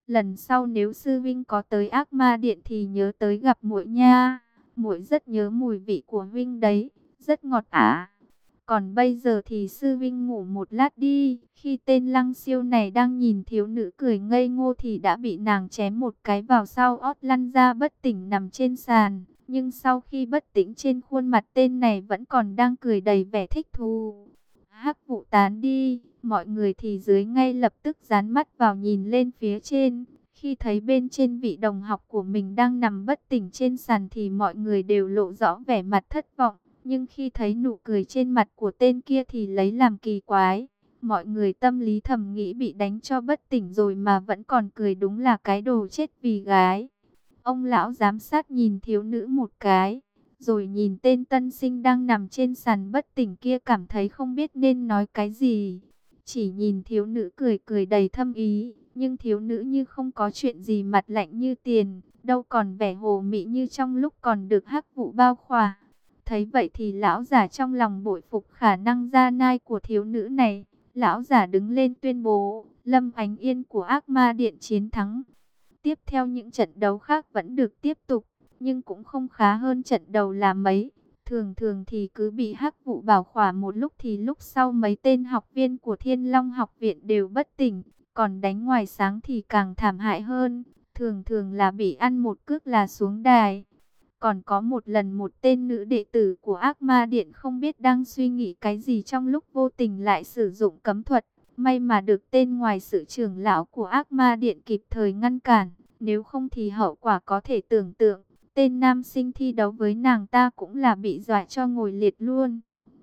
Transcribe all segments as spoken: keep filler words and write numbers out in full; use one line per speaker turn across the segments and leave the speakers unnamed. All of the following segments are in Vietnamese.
lần sau nếu sư vinh có tới Ác Ma Điện thì nhớ tới gặp muội nha. Muội rất nhớ mùi vị của huynh đấy, rất ngọt ả. Còn bây giờ thì sư vinh ngủ một lát đi. Khi tên Lăng Siêu này đang nhìn thiếu nữ cười ngây ngô thì đã bị nàng chém một cái vào sau ót, lăn ra bất tỉnh nằm trên sàn. Nhưng sau khi bất tỉnh, trên khuôn mặt tên này vẫn còn đang cười đầy vẻ thích thú. Hắc vụ tán đi, mọi người thì dưới ngay lập tức dán mắt vào nhìn lên phía trên. Khi thấy bên trên vị đồng học của mình đang nằm bất tỉnh trên sàn thì mọi người đều lộ rõ vẻ mặt thất vọng. Nhưng khi thấy nụ cười trên mặt của tên kia thì lấy làm kỳ quái. Mọi người tâm lý thầm nghĩ bị đánh cho bất tỉnh rồi mà vẫn còn cười, đúng là cái đồ chết vì gái. Ông lão giám sát nhìn thiếu nữ một cái, rồi nhìn tên tân sinh đang nằm trên sàn bất tỉnh kia, cảm thấy không biết nên nói cái gì. Chỉ nhìn thiếu nữ cười cười đầy thâm ý, nhưng thiếu nữ như không có chuyện gì, mặt lạnh như tiền, đâu còn vẻ hồ mị như trong lúc còn được hắc vụ bao khỏa. Thấy vậy thì lão giả trong lòng bội phục khả năng ra nai của thiếu nữ này. Lão giả đứng lên tuyên bố, Lâm Ánh Yên của Ác Ma Điện chiến thắng. Tiếp theo những trận đấu khác vẫn được tiếp tục, nhưng cũng không khá hơn trận đầu là mấy. Thường thường thì cứ bị hắc vụ bảo khỏa một lúc thì lúc sau mấy tên học viên của Thiên Long học viện đều bất tỉnh. Còn đánh ngoài sáng thì càng thảm hại hơn, thường thường là bị ăn một cước là xuống đài. Còn có một lần một tên nữ đệ tử của Ác Ma Điện không biết đang suy nghĩ cái gì, trong lúc vô tình lại sử dụng cấm thuật. May mà được tên ngoài sự trưởng lão của Ác Ma Điện kịp thời ngăn cản. Nếu không thì hậu quả có thể tưởng tượng. Tên nam sinh thi đấu với nàng ta cũng là bị dọa cho ngồi liệt luôn.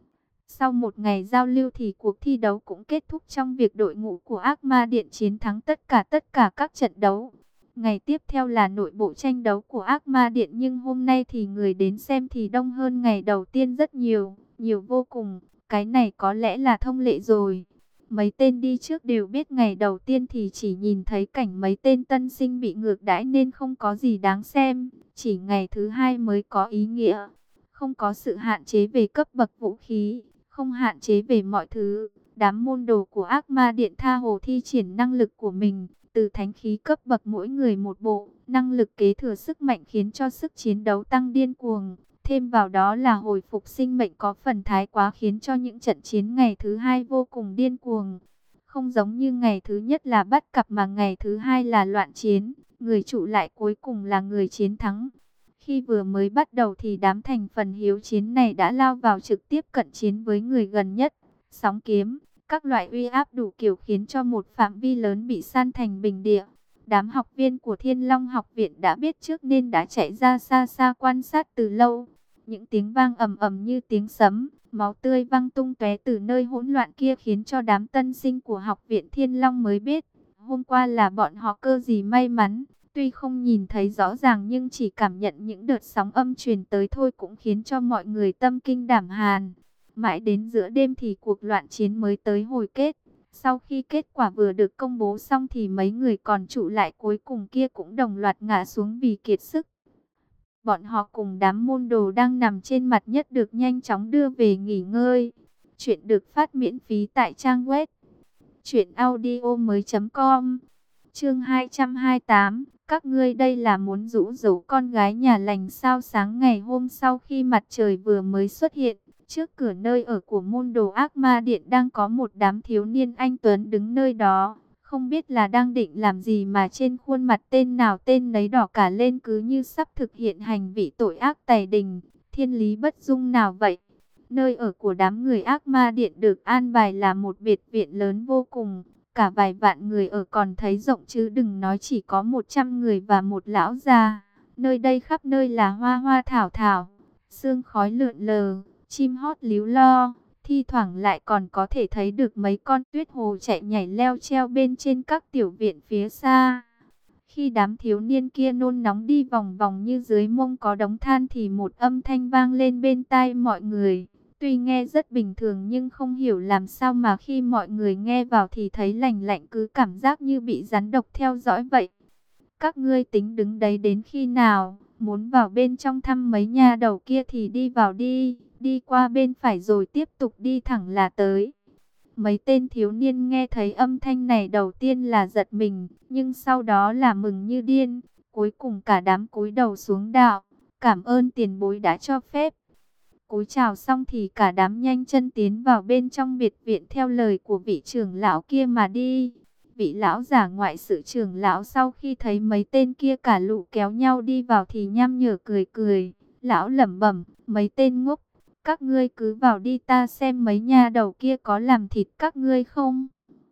Sau một ngày giao lưu thì cuộc thi đấu cũng kết thúc trong việc đội ngũ của Ác Ma Điện chiến thắng tất cả tất cả các trận đấu. Ngày tiếp theo là nội bộ tranh đấu của Ác Ma Điện, nhưng hôm nay thì người đến xem thì đông hơn ngày đầu tiên rất nhiều, nhiều vô cùng. Cái này có lẽ là thông lệ rồi. Mấy tên đi trước đều biết ngày đầu tiên thì chỉ nhìn thấy cảnh mấy tên tân sinh bị ngược đãi nên không có gì đáng xem. Chỉ ngày thứ hai mới có ý nghĩa. Không có sự hạn chế về cấp bậc vũ khí, không hạn chế về mọi thứ. Đám môn đồ của Ác Ma Điện tha hồ thi triển năng lực của mình. Từ thánh khí cấp bậc mỗi người một bộ, năng lực kế thừa sức mạnh khiến cho sức chiến đấu tăng điên cuồng. Thêm vào đó là hồi phục sinh mệnh có phần thái quá, khiến cho những trận chiến ngày thứ hai vô cùng điên cuồng. Không giống như ngày thứ nhất là bắt cặp mà ngày thứ hai là loạn chiến, người trụ lại cuối cùng là người chiến thắng. Khi vừa mới bắt đầu thì đám thành phần hiếu chiến này đã lao vào trực tiếp cận chiến với người gần nhất. Sóng kiếm, các loại uy áp đủ kiểu khiến cho một phạm vi lớn bị san thành bình địa. Đám học viên của Thiên Long học viện đã biết trước nên đã chạy ra xa xa quan sát từ lâu. Những tiếng vang ầm ầm như tiếng sấm, máu tươi văng tung tóe từ nơi hỗn loạn kia khiến cho đám tân sinh của học viện Thiên Long mới biết. Hôm qua là bọn họ cơ gì may mắn, tuy không nhìn thấy rõ ràng nhưng chỉ cảm nhận những đợt sóng âm truyền tới thôi cũng khiến cho mọi người tâm kinh đảm hàn. Mãi đến giữa đêm thì cuộc loạn chiến mới tới hồi kết. Sau khi kết quả vừa được công bố xong thì mấy người còn trụ lại cuối cùng kia cũng đồng loạt ngã xuống vì kiệt sức. Bọn họ cùng đám môn đồ đang nằm trên mặt nhất được nhanh chóng đưa về nghỉ ngơi. Chuyện được phát miễn phí tại trang web truyện audio mới chấm com. Chương hai trăm hai mươi tám, các ngươi đây là muốn rũ rỗ con gái nhà lành sao? Sáng ngày hôm sau khi mặt trời vừa mới xuất hiện, trước cửa nơi ở của môn đồ Ác Ma Điện đang có một đám thiếu niên anh tuấn đứng nơi đó. Không biết là đang định làm gì mà trên khuôn mặt tên nào tên nấy đỏ cả lên, cứ như sắp thực hiện hành vi tội ác tày đình, thiên lý bất dung nào vậy. Nơi ở của đám người Ác Ma Điện được an bài là một biệt viện lớn vô cùng. Cả vài vạn người ở còn thấy rộng chứ đừng nói chỉ có một trăm người và một lão già. Nơi đây khắp nơi là hoa hoa thảo thảo, sương khói lượn lờ, chim hót líu lo. Thi thoảng lại còn có thể thấy được mấy con tuyết hồ chạy nhảy leo treo bên trên các tiểu viện phía xa. Khi đám thiếu niên kia nôn nóng đi vòng vòng như dưới mông có đống than thì một âm thanh vang lên bên tai mọi người. Tuy nghe rất bình thường nhưng không hiểu làm sao mà khi mọi người nghe vào thì thấy lành lạnh, cứ cảm giác như bị rắn độc theo dõi vậy. Các ngươi tính đứng đấy đến khi nào? Muốn vào bên trong thăm mấy nha đầu kia thì đi vào đi, đi qua bên phải rồi tiếp tục đi thẳng là tới. Mấy tên thiếu niên nghe thấy âm thanh này đầu tiên là giật mình, nhưng sau đó là mừng như điên. Cuối cùng cả đám cúi đầu xuống đạo, cảm ơn tiền bối đã cho phép. Cúi chào xong thì cả đám nhanh chân tiến vào bên trong biệt viện theo lời của vị trưởng lão kia mà đi. Vị lão giả ngoại sự trưởng lão sau khi thấy mấy tên kia cả lũ kéo nhau đi vào thì nham nhở cười cười. Lão lẩm bẩm, mấy tên ngốc, các ngươi cứ vào đi, ta xem mấy nha đầu kia có làm thịt các ngươi không.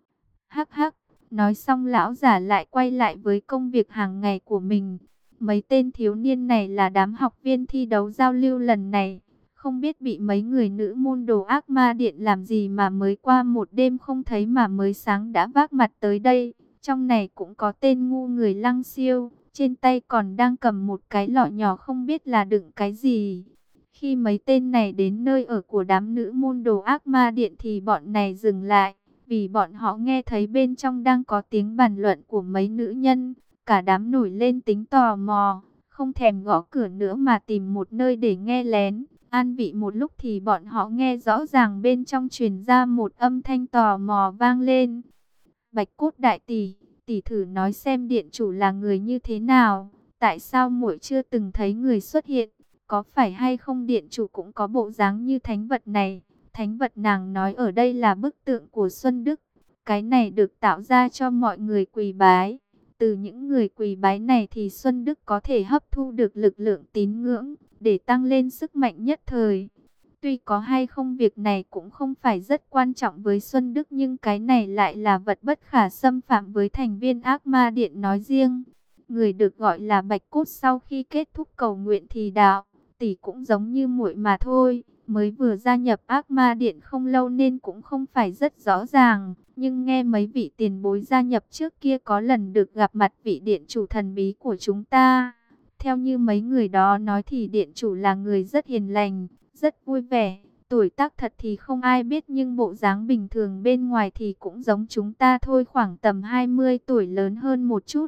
Hắc hắc, nói xong lão giả lại quay lại với công việc hàng ngày của mình. Mấy tên thiếu niên này là đám học viên thi đấu giao lưu lần này. Không biết bị mấy người nữ môn đồ ác ma điện làm gì mà mới qua một đêm không thấy mà mới sáng đã vác mặt tới đây. Trong này cũng có tên ngu người Lăng Siêu, trên tay còn đang cầm một cái lọ nhỏ không biết là đựng cái gì. Khi mấy tên này đến nơi ở của đám nữ môn đồ ác ma điện thì bọn này dừng lại, vì bọn họ nghe thấy bên trong đang có tiếng bàn luận của mấy nữ nhân. Cả đám nổi lên tính tò mò, không thèm gõ cửa nữa mà tìm một nơi để nghe lén. An vị một lúc thì bọn họ nghe rõ ràng bên trong truyền ra một âm thanh tò mò vang lên. Bạch Cốt đại tỷ, tỷ thử nói xem điện chủ là người như thế nào, tại sao muội chưa từng thấy người xuất hiện, có phải hay không điện chủ cũng có bộ dáng như thánh vật này. Thánh vật nàng nói ở đây là bức tượng của Xuân Đức, cái này được tạo ra cho mọi người quỳ bái. Từ những người quỳ bái này thì Xuân Đức có thể hấp thu được lực lượng tín ngưỡng, để tăng lên sức mạnh nhất thời. Tuy có hay không việc này cũng không phải rất quan trọng với Xuân Đức, nhưng cái này lại là vật bất khả xâm phạm với thành viên ác ma điện nói riêng. Người được gọi là Bạch Cốt sau khi kết thúc cầu nguyện thì đạo, tỷ cũng giống như muội mà thôi, mới vừa gia nhập ác ma điện không lâu nên cũng không phải rất rõ ràng. Nhưng nghe mấy vị tiền bối gia nhập trước kia có lần được gặp mặt vị điện chủ thần bí của chúng ta. Theo như mấy người đó nói thì điện chủ là người rất hiền lành, rất vui vẻ. Tuổi tác thật thì không ai biết, nhưng bộ dáng bình thường bên ngoài thì cũng giống chúng ta thôi, khoảng tầm hai mươi tuổi lớn hơn một chút.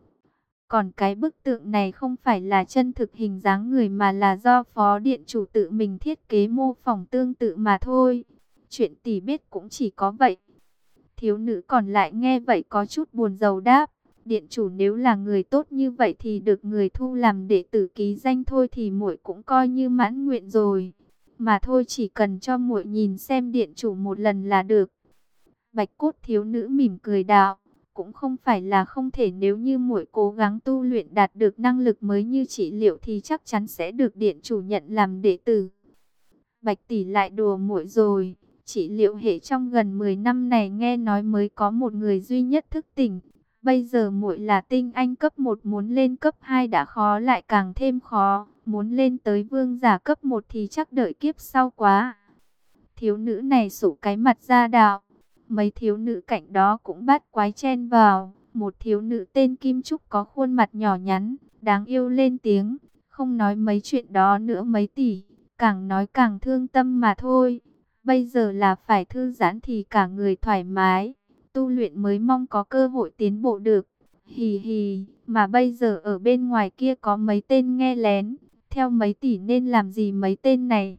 Còn cái bức tượng này không phải là chân thực hình dáng người mà là do phó điện chủ tự mình thiết kế mô phỏng tương tự mà thôi. Chuyện tỷ biết cũng chỉ có vậy. Thiếu nữ còn lại nghe vậy có chút buồn rầu đáp. Điện chủ nếu là người tốt như vậy thì được người thu làm đệ tử ký danh thôi thì muội cũng coi như mãn nguyện rồi. Mà thôi, chỉ cần cho muội nhìn xem điện chủ một lần là được. Bạch Cốt thiếu nữ mỉm cười đạo, cũng không phải là không thể, nếu như muội cố gắng tu luyện đạt được năng lực mới như trị liệu thì chắc chắn sẽ được điện chủ nhận làm đệ tử. Bạch tỷ lại đùa muội rồi, trị liệu hệ trong gần mười năm này nghe nói mới có một người duy nhất thức tỉnh. Bây giờ muội là tinh anh cấp một, muốn lên cấp hai đã khó lại càng thêm khó, muốn lên tới vương giả cấp một thì chắc đợi kiếp sau quá. Thiếu nữ này sụ cái mặt ra đạo. Mấy thiếu nữ cạnh đó cũng bắt quái chen vào. Một thiếu nữ tên Kim Trúc có khuôn mặt nhỏ nhắn, đáng yêu lên tiếng. Không nói mấy chuyện đó nữa mấy tỷ, càng nói càng thương tâm mà thôi. Bây giờ là phải thư giãn thì cả người thoải mái, tu luyện mới mong có cơ hội tiến bộ được. Hì hì, mà bây giờ ở bên ngoài kia có mấy tên nghe lén, theo mấy tỷ nên làm gì mấy tên này?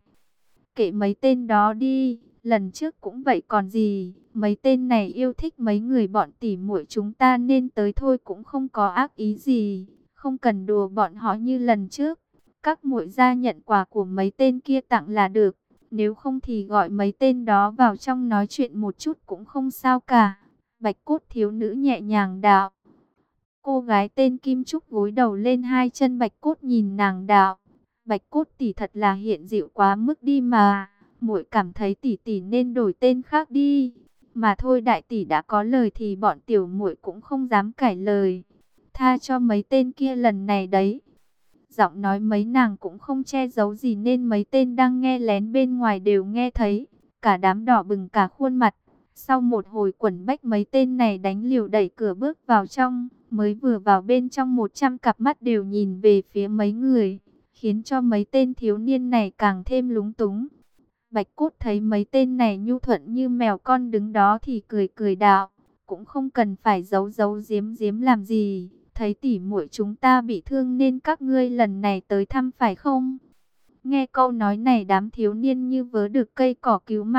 Kệ mấy tên đó đi, lần trước cũng vậy còn gì, mấy tên này yêu thích mấy người bọn tỷ muội chúng ta nên tới thôi, cũng không có ác ý gì, không cần đùa bọn họ như lần trước. Các muội ra nhận quà của mấy tên kia tặng là được, nếu không thì gọi mấy tên đó vào trong nói chuyện một chút cũng không sao cả. Bạch Cốt thiếu nữ nhẹ nhàng đạo. Cô gái tên Kim Trúc gối đầu lên hai chân Bạch Cốt nhìn nàng đạo. Bạch Cốt tỷ thật là hiện dịu quá mức đi mà. Muội cảm thấy tỷ tỷ nên đổi tên khác đi. Mà thôi, đại tỷ đã có lời thì bọn tiểu muội cũng không dám cãi lời. Tha cho mấy tên kia lần này đấy. Giọng nói mấy nàng cũng không che giấu gì nên mấy tên đang nghe lén bên ngoài đều nghe thấy. Cả đám đỏ bừng cả khuôn mặt. Sau một hồi quẩn bách mấy tên này đánh liều đẩy cửa bước vào trong. Mới vừa vào bên trong một trăm cặp mắt đều nhìn về phía mấy người, khiến cho mấy tên thiếu niên này càng thêm lúng túng. Bạch Cốt thấy mấy tên này nhu thuận như mèo con đứng đó thì cười cười đạo, cũng không cần phải giấu giấu giếm giếm làm gì, thấy tỉ muội chúng ta bị thương nên các ngươi lần này tới thăm phải không? Nghe câu nói này đám thiếu niên như vớ được cây cỏ cứu mạng,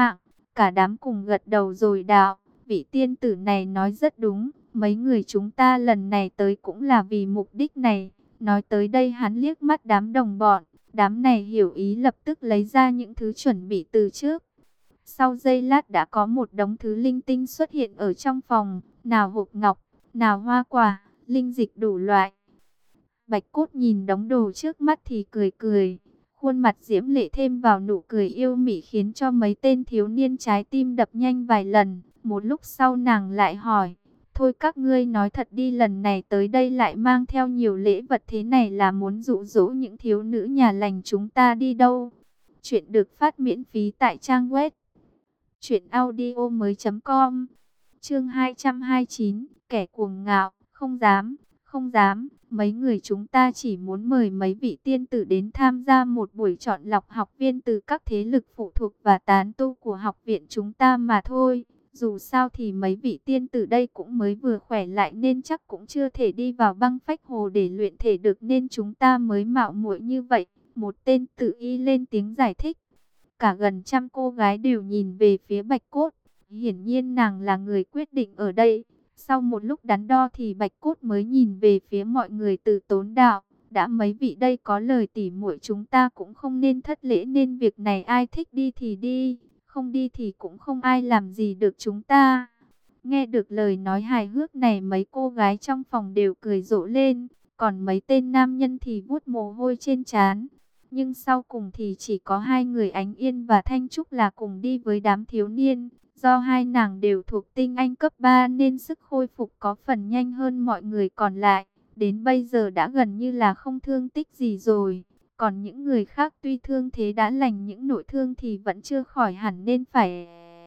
Cả đám cùng gật đầu rồi đạo, vị tiên tử này nói rất đúng, mấy người chúng ta lần này tới cũng là vì mục đích này. Nói tới đây hắn liếc mắt đám đồng bọn, đám này hiểu ý lập tức lấy ra những thứ chuẩn bị từ trước. Sau giây lát đã có một đống thứ linh tinh xuất hiện ở trong phòng, nào hộp ngọc, nào hoa quả, linh dịch đủ loại. Bạch Cốt nhìn đống đồ trước mắt thì cười cười, khuôn mặt diễm lệ thêm vào nụ cười yêu mị khiến cho mấy tên thiếu niên trái tim đập nhanh vài lần. Một lúc sau nàng lại hỏi, thôi các ngươi nói thật đi, lần này tới đây lại mang theo nhiều lễ vật thế này là muốn dụ dỗ những thiếu nữ nhà lành chúng ta đi đâu? Chuyện được phát miễn phí tại trang web truyện audio mới chấm com. Chương hai trăm hai mươi chín, kẻ cuồng ngạo, không dám, không dám. Mấy người chúng ta chỉ muốn mời mấy vị tiên tử đến tham gia một buổi chọn lọc học viên từ các thế lực phụ thuộc và tán tu của học viện chúng ta mà thôi. Dù sao thì mấy vị tiên tử đây cũng mới vừa khỏe lại nên chắc cũng chưa thể đi vào băng phách hồ để luyện thể được, nên chúng ta mới mạo muội như vậy. Một tên tự y lên tiếng giải thích. Cả gần trăm cô gái đều nhìn về phía Bạch Cốt. Hiển nhiên nàng là người quyết định ở đây. Sau một lúc đắn đo thì Bạch Cốt mới nhìn về phía mọi người từ tốn đạo. Đã mấy vị đây có lời tỉ muội chúng ta cũng không nên thất lễ, nên việc này ai thích đi thì đi, không đi thì cũng không ai làm gì được chúng ta. Nghe được lời nói hài hước này mấy cô gái trong phòng đều cười rộ lên. Còn mấy tên nam nhân thì vuốt mồ hôi trên trán. Nhưng sau cùng thì chỉ có hai người Ánh Yên và Thanh Trúc là cùng đi với đám thiếu niên. Do hai nàng đều thuộc tinh anh cấp ba nên sức khôi phục có phần nhanh hơn mọi người còn lại. Đến bây giờ đã gần như là không thương tích gì rồi. Còn những người khác tuy thương thế đã lành, những nội thương thì vẫn chưa khỏi hẳn nên phải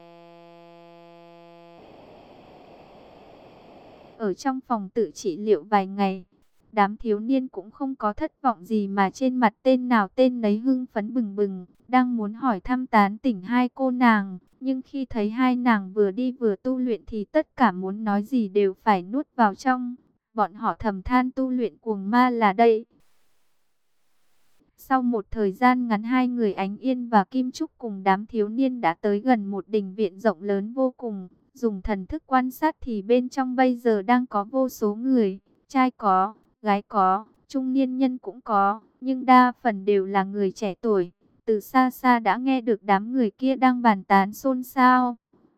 ở trong phòng tự trị liệu vài ngày. Đám thiếu niên cũng không có thất vọng gì mà trên mặt tên nào tên nấy hưng phấn bừng bừng, đang muốn hỏi thăm tán tỉnh hai cô nàng. Nhưng khi thấy hai nàng vừa đi vừa tu luyện thì tất cả muốn nói gì đều phải nuốt vào trong. Bọn họ thầm than tu luyện cuồng ma là đây. Sau một thời gian ngắn, hai người Ánh Yên và Kim Trúc cùng đám thiếu niên đã tới gần một đình viện rộng lớn vô cùng. Dùng thần thức quan sát thì bên trong bây giờ đang có vô số người, trai có, gái có, trung niên nhân cũng có, nhưng đa phần đều là người trẻ tuổi. Từ xa xa đã nghe được đám người kia đang bàn tán xôn xao.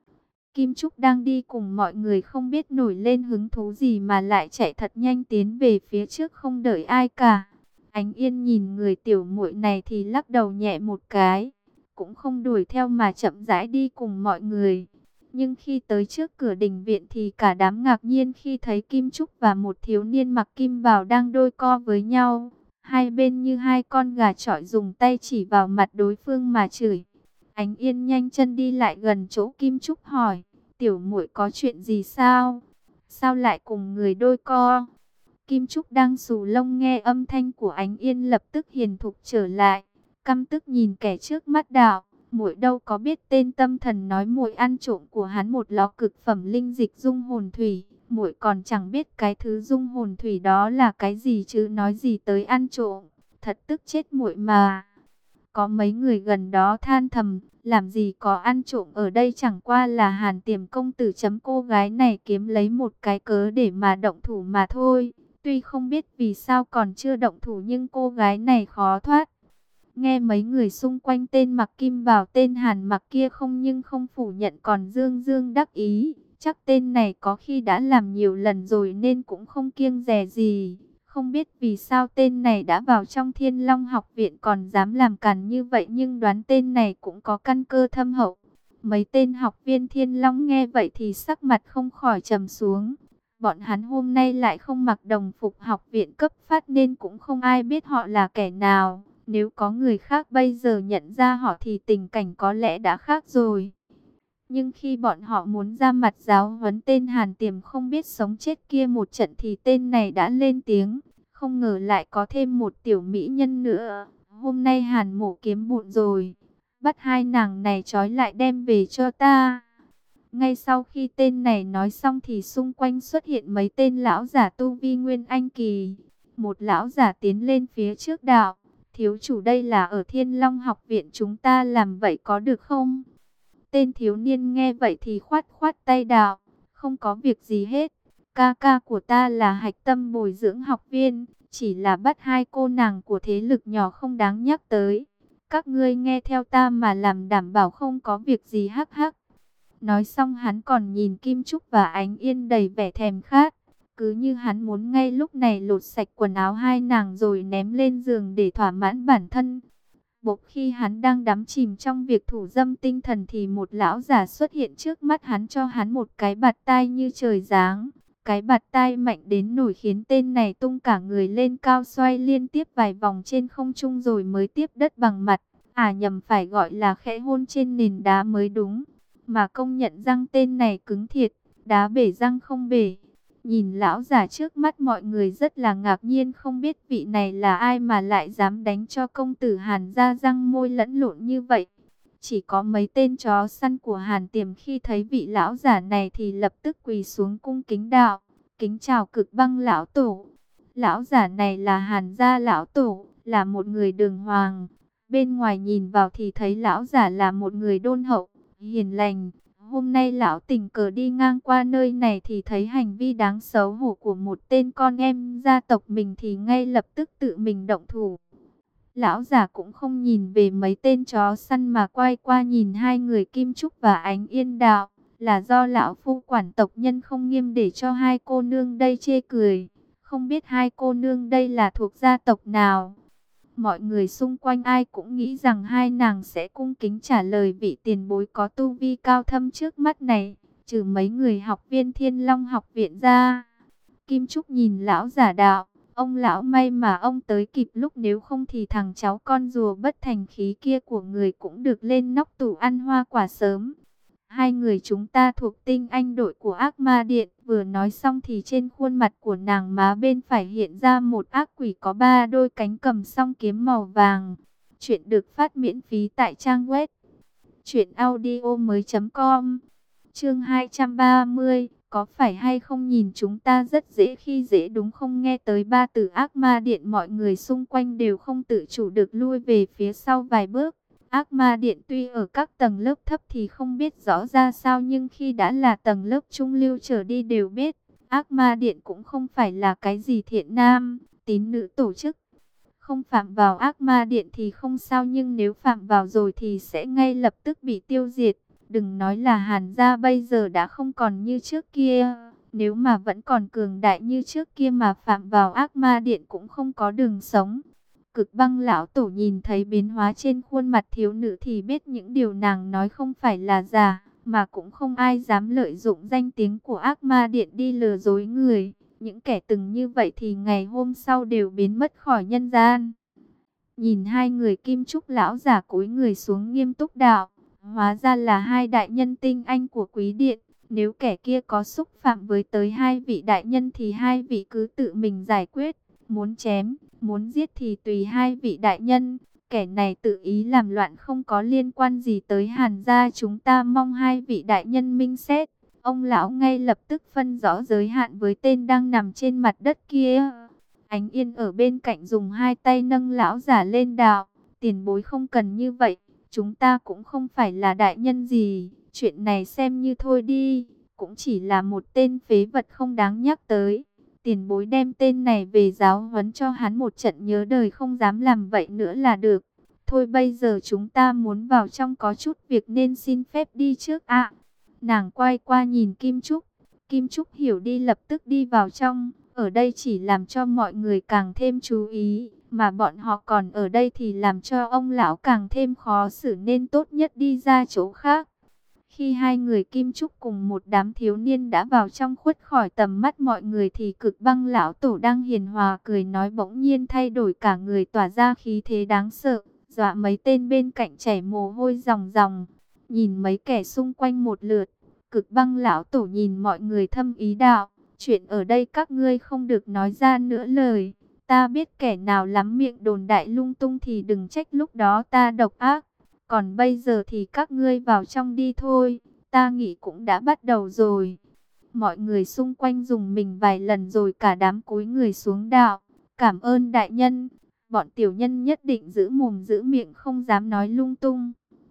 Kim Trúc đang đi cùng mọi người không biết nổi lên hứng thú gì mà lại chạy thật nhanh tiến về phía trước không đợi ai cả. Ánh Yên nhìn người tiểu muội này thì lắc đầu nhẹ một cái, cũng không đuổi theo mà chậm rãi đi cùng mọi người. Nhưng khi tới trước cửa đình viện thì cả đám ngạc nhiên khi thấy Kim Trúc và một thiếu niên mặc kim bào đang đôi co với nhau. Hai bên như hai con gà chọi, dùng tay chỉ vào mặt đối phương mà chửi. Ánh Yên nhanh chân đi lại gần chỗ Kim Trúc hỏi, tiểu muội có chuyện gì sao? Sao lại cùng người đôi co? Kim Trúc đang xù lông nghe âm thanh của Ánh Yên lập tức hiền thục trở lại, căm tức nhìn kẻ trước mắt đạo. Muội đâu có biết tên tâm thần nói muội ăn trộm của hắn một lọ cực phẩm linh dịch dung hồn thủy, muội còn chẳng biết cái thứ dung hồn thủy đó là cái gì chứ nói gì tới ăn trộm, thật tức chết muội mà. Có mấy người gần đó than thầm, làm gì có ăn trộm ở đây, chẳng qua là Hàn Tiềm công tử chấm cô gái này kiếm lấy một cái cớ để mà động thủ mà thôi. Tuy không biết vì sao còn chưa động thủ nhưng cô gái này khó thoát. Nghe mấy người xung quanh tên mặc kim bào tên Hàn mặc kia không nhưng không phủ nhận, còn dương dương đắc ý. Chắc tên này có khi đã làm nhiều lần rồi nên cũng không kiêng dè gì. Không biết vì sao tên này đã vào trong Thiên Long học viện còn dám làm càn như vậy, nhưng đoán tên này cũng có căn cơ thâm hậu. Mấy tên học viên Thiên Long nghe vậy thì sắc mặt không khỏi trầm xuống. Bọn hắn hôm nay lại không mặc đồng phục học viện cấp phát nên cũng không ai biết họ là kẻ nào. Nếu có người khác bây giờ nhận ra họ thì tình cảnh có lẽ đã khác rồi. Nhưng khi bọn họ muốn ra mặt giáo huấn tên Hàn Tiềm không biết sống chết kia một trận thì tên này đã lên tiếng. Không ngờ lại có thêm một tiểu mỹ nhân nữa. Hôm nay Hàn mổ kiếm bụn rồi. Bắt hai nàng này trói lại đem về cho ta. Ngay sau khi tên này nói xong thì xung quanh xuất hiện mấy tên lão giả tu vi nguyên anh kỳ. Một lão giả tiến lên phía trước đạo. Thiếu chủ, đây là ở Thiên Long học viện chúng ta làm vậy có được không? Tên thiếu niên nghe vậy thì khoát khoát tay đạo, không có việc gì hết. Ca ca của ta là hạch tâm bồi dưỡng học viên, chỉ là bắt hai cô nàng của thế lực nhỏ không đáng nhắc tới. Các ngươi nghe theo ta mà làm, đảm bảo không có việc gì. Hắc hắc. Nói xong hắn còn nhìn Kim Trúc và Ánh Yên đầy vẻ thèm khát. Cứ như hắn muốn ngay lúc này lột sạch quần áo hai nàng rồi ném lên giường để thỏa mãn bản thân. Bỗng khi hắn đang đắm chìm trong việc thủ dâm tinh thần thì một lão già xuất hiện trước mắt hắn, cho hắn một cái bạt tai như trời giáng. Cái bạt tai mạnh đến nổi khiến tên này tung cả người lên cao, xoay liên tiếp vài vòng trên không trung rồi mới tiếp đất bằng mặt. À nhầm, phải gọi là khẽ hôn trên nền đá mới đúng. Mà công nhận răng tên này cứng thiệt, đá bể răng không bể. Nhìn lão già trước mắt, mọi người rất là ngạc nhiên, không biết vị này là ai mà lại dám đánh cho công tử Hàn ra răng môi lẫn lộn như vậy. Chỉ có mấy tên chó săn của Hàn Tiềm khi thấy vị lão giả này thì lập tức quỳ xuống cung kính đạo, kính chào Cực Băng lão tổ. Lão giả này là Hàn gia lão tổ, là một người đường hoàng. Bên ngoài nhìn vào thì thấy lão giả là một người đôn hậu, hiền lành. Hôm nay lão tình cờ đi ngang qua nơi này thì thấy hành vi đáng xấu hổ của một tên con em gia tộc mình thì ngay lập tức tự mình động thủ. Lão già cũng không nhìn về mấy tên chó săn mà quay qua nhìn hai người Kim Trúc và Ánh Yên đạo, là do lão phu quản tộc nhân không nghiêm để cho hai cô nương đây chê cười. Không biết hai cô nương đây là thuộc gia tộc nào? Mọi người xung quanh ai cũng nghĩ rằng hai nàng sẽ cung kính trả lời vị tiền bối có tu vi cao thâm trước mắt này, trừ mấy người học viên Thiên Long học viện ra. Kim Trúc nhìn lão giả đạo, ông lão may mà ông tới kịp lúc, nếu không thì thằng cháu con rùa bất thành khí kia của người cũng được lên nóc tủ ăn hoa quả sớm. Hai người chúng ta thuộc tinh anh đội của Ác Ma Điện. Vừa nói xong thì trên khuôn mặt của nàng má bên phải hiện ra một ác quỷ có ba đôi cánh cầm song kiếm màu vàng. Chuyện được phát miễn phí tại trang web truyện audio mới chấm com. Chương hai trăm ba mươi. Có phải hay không nhìn chúng ta rất dễ khi dễ đúng không? Nghe tới ba từ Ác Ma Điện, mọi người xung quanh đều không tự chủ được lui về phía sau vài bước. Ác Ma Điện tuy ở các tầng lớp thấp thì không biết rõ ra sao, nhưng khi đã là tầng lớp trung lưu trở đi đều biết, Ác Ma Điện cũng không phải là cái gì thiện nam, tín nữ tổ chức. Không phạm vào Ác Ma Điện thì không sao, nhưng nếu phạm vào rồi thì sẽ ngay lập tức bị tiêu diệt. Đừng nói là Hàn gia bây giờ đã không còn như trước kia, nếu mà vẫn còn cường đại như trước kia mà phạm vào Ác Ma Điện cũng không có đường sống. Cực Băng lão tổ nhìn thấy biến hóa trên khuôn mặt thiếu nữ thì biết những điều nàng nói không phải là giả, mà cũng không ai dám lợi dụng danh tiếng của Ác Ma Điện đi lừa dối người. Những kẻ từng như vậy thì ngày hôm sau đều biến mất khỏi nhân gian. Nhìn hai người Kim Trúc, lão giả cúi người xuống nghiêm túc đạo, hóa ra là hai đại nhân tinh anh của Quý Điện. Nếu kẻ kia có xúc phạm với tới hai vị đại nhân thì hai vị cứ tự mình giải quyết. Muốn chém, muốn giết thì tùy hai vị đại nhân. Kẻ này tự ý làm loạn không có liên quan gì tới Hàn gia chúng ta, mong hai vị đại nhân minh xét. Ông lão ngay lập tức phân rõ giới hạn với tên đang nằm trên mặt đất kia. Ánh Yên ở bên cạnh dùng hai tay nâng lão giả lên đạo, tiền bối không cần như vậy, chúng ta cũng không phải là đại nhân gì, chuyện này xem như thôi đi, cũng chỉ là một tên phế vật không đáng nhắc tới. Tiền bối đem tên này về giáo huấn cho hắn một trận, nhớ đời không dám làm vậy nữa là được. Thôi bây giờ chúng ta muốn vào trong có chút việc nên xin phép đi trước ạ. Nàng quay qua nhìn Kim Trúc. Kim Trúc hiểu đi, lập tức đi vào trong. Ở đây chỉ làm cho mọi người càng thêm chú ý, mà bọn họ còn ở đây thì làm cho ông lão càng thêm khó xử, nên tốt nhất đi ra chỗ khác. Khi hai người Kim Trúc cùng một đám thiếu niên đã vào trong khuất khỏi tầm mắt mọi người thì Cực Băng lão tổ đang hiền hòa cười nói bỗng nhiên thay đổi cả người, tỏa ra khí thế đáng sợ, dọa mấy tên bên cạnh chảy mồ hôi ròng ròng. Nhìn mấy kẻ xung quanh một lượt, Cực Băng lão tổ nhìn mọi người thâm ý đạo, chuyện ở đây các ngươi không được nói ra nữa lời. Ta biết kẻ nào lắm miệng đồn đại lung tung thì đừng trách lúc đó ta độc ác. Còn bây giờ thì các ngươi vào trong đi thôi, ta nghĩ cũng đã bắt đầu rồi. Mọi người xung quanh dùng mình vài lần rồi cả đám cúi người xuống đạo, cảm ơn đại nhân, bọn tiểu nhân nhất định giữ mồm giữ miệng không dám nói lung tung.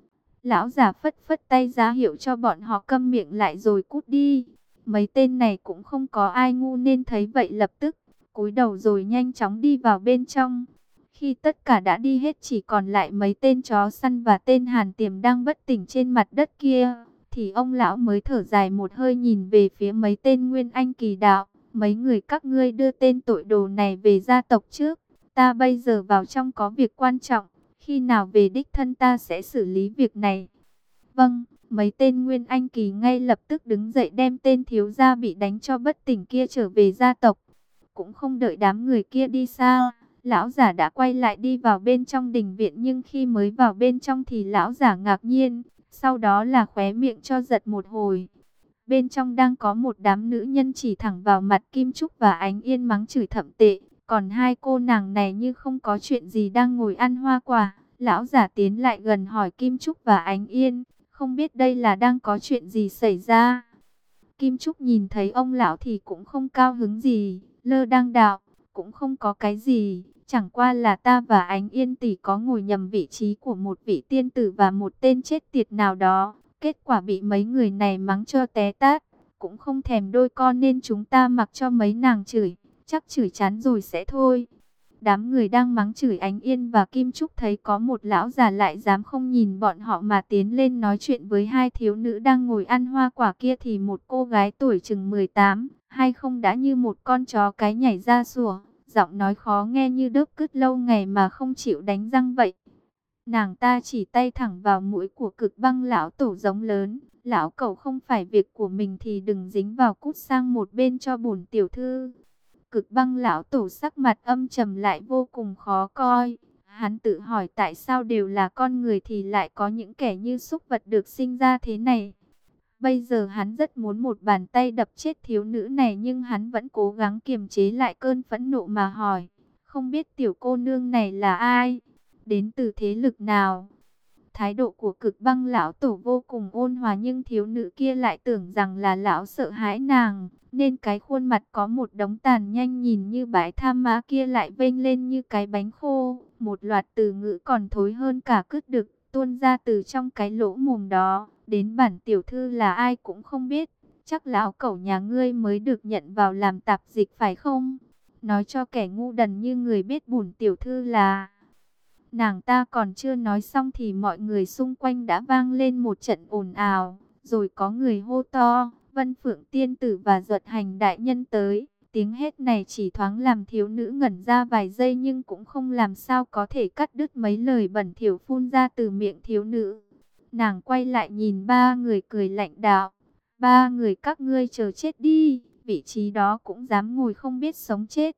Lão già phất phất tay ra hiệu cho bọn họ câm miệng lại rồi cút đi. Mấy tên này cũng không có ai ngu nên thấy vậy lập tức cúi đầu rồi nhanh chóng đi vào bên trong. Khi tất cả đã đi hết chỉ còn lại mấy tên chó săn và tên Hàn Tiềm đang bất tỉnh trên mặt đất kia, thì ông lão mới thở dài một hơi nhìn về phía mấy tên Nguyên Anh kỳ đạo. Mấy người các ngươi đưa tên tội đồ này về gia tộc trước. Ta bây giờ vào trong có việc quan trọng. Khi nào về đích thân ta sẽ xử lý việc này. Vâng, mấy tên Nguyên Anh kỳ ngay lập tức đứng dậy đem tên thiếu gia bị đánh cho bất tỉnh kia trở về gia tộc. Cũng không đợi đám người kia đi xa, lão giả đã quay lại đi vào bên trong đình viện, nhưng khi mới vào bên trong thì lão giả ngạc nhiên, sau đó là khóe miệng cho giật một hồi. Bên trong đang có một đám nữ nhân chỉ thẳng vào mặt Kim Trúc và Ánh Yên mắng chửi thậm tệ, còn hai cô nàng này như không có chuyện gì đang ngồi ăn hoa quả. Lão giả tiến lại gần hỏi Kim Trúc và Ánh Yên, không biết đây là đang có chuyện gì xảy ra. Kim Trúc nhìn thấy ông lão thì cũng không cao hứng gì, lơ đang đạo, cũng không có cái gì, chẳng qua là ta và Ánh Yên tỷ có ngồi nhầm vị trí của một vị tiên tử và một tên chết tiệt nào đó, kết quả bị mấy người này mắng cho té tát, cũng không thèm đôi con nên chúng ta mặc cho mấy nàng chửi, chắc chửi chán rồi sẽ thôi. Đám người đang mắng chửi Ánh Yên và Kim Trúc thấy có một lão già lại dám không nhìn bọn họ mà tiến lên nói chuyện với hai thiếu nữ đang ngồi ăn hoa quả kia, thì một cô gái tuổi chừng mười tám, hay không đã như một con chó cái nhảy ra sủa, giọng nói khó nghe như đớp cứt lâu ngày mà không chịu đánh răng vậy. Nàng ta chỉ tay thẳng vào mũi của Cực Băng lão tổ giống lớn, lão cẩu không phải việc của mình thì đừng dính vào, cút sang một bên cho bổn tiểu thư. Cực Băng lão tổ sắc mặt âm trầm lại vô cùng khó coi. Hắn tự hỏi tại sao đều là con người thì lại có những kẻ như súc vật được sinh ra thế này. Bây giờ hắn rất muốn một bàn tay đập chết thiếu nữ này, nhưng hắn vẫn cố gắng kiềm chế lại cơn phẫn nộ mà hỏi, không biết tiểu cô nương này là ai, đến từ thế lực nào? Thái độ của Cực Băng lão tổ vô cùng ôn hòa, nhưng thiếu nữ kia lại tưởng rằng là lão sợ hãi nàng, nên cái khuôn mặt có một đống tàn nhanh nhìn như bãi tha má kia lại vênh lên như cái bánh khô. Một loạt từ ngữ còn thối hơn cả cứt đực tuôn ra từ trong cái lỗ mồm đó. Đến bản tiểu thư là ai cũng không biết, chắc lão cẩu nhà ngươi mới được nhận vào làm tạp dịch phải không? Nói cho kẻ ngu đần như người biết bổn tiểu thư là... Nàng ta còn chưa nói xong thì mọi người xung quanh đã vang lên một trận ồn ào, rồi có người hô to, Vân Phượng tiên tử và Duật Hành đại nhân tới. Tiếng hét này chỉ thoáng làm thiếu nữ ngẩn ra vài giây, nhưng cũng không làm sao có thể cắt đứt mấy lời bẩn thỉu phun ra từ miệng thiếu nữ. Nàng quay lại nhìn ba người cười lạnh đạo, ba người các ngươi chờ chết đi, vị trí đó cũng dám ngồi không biết sống chết.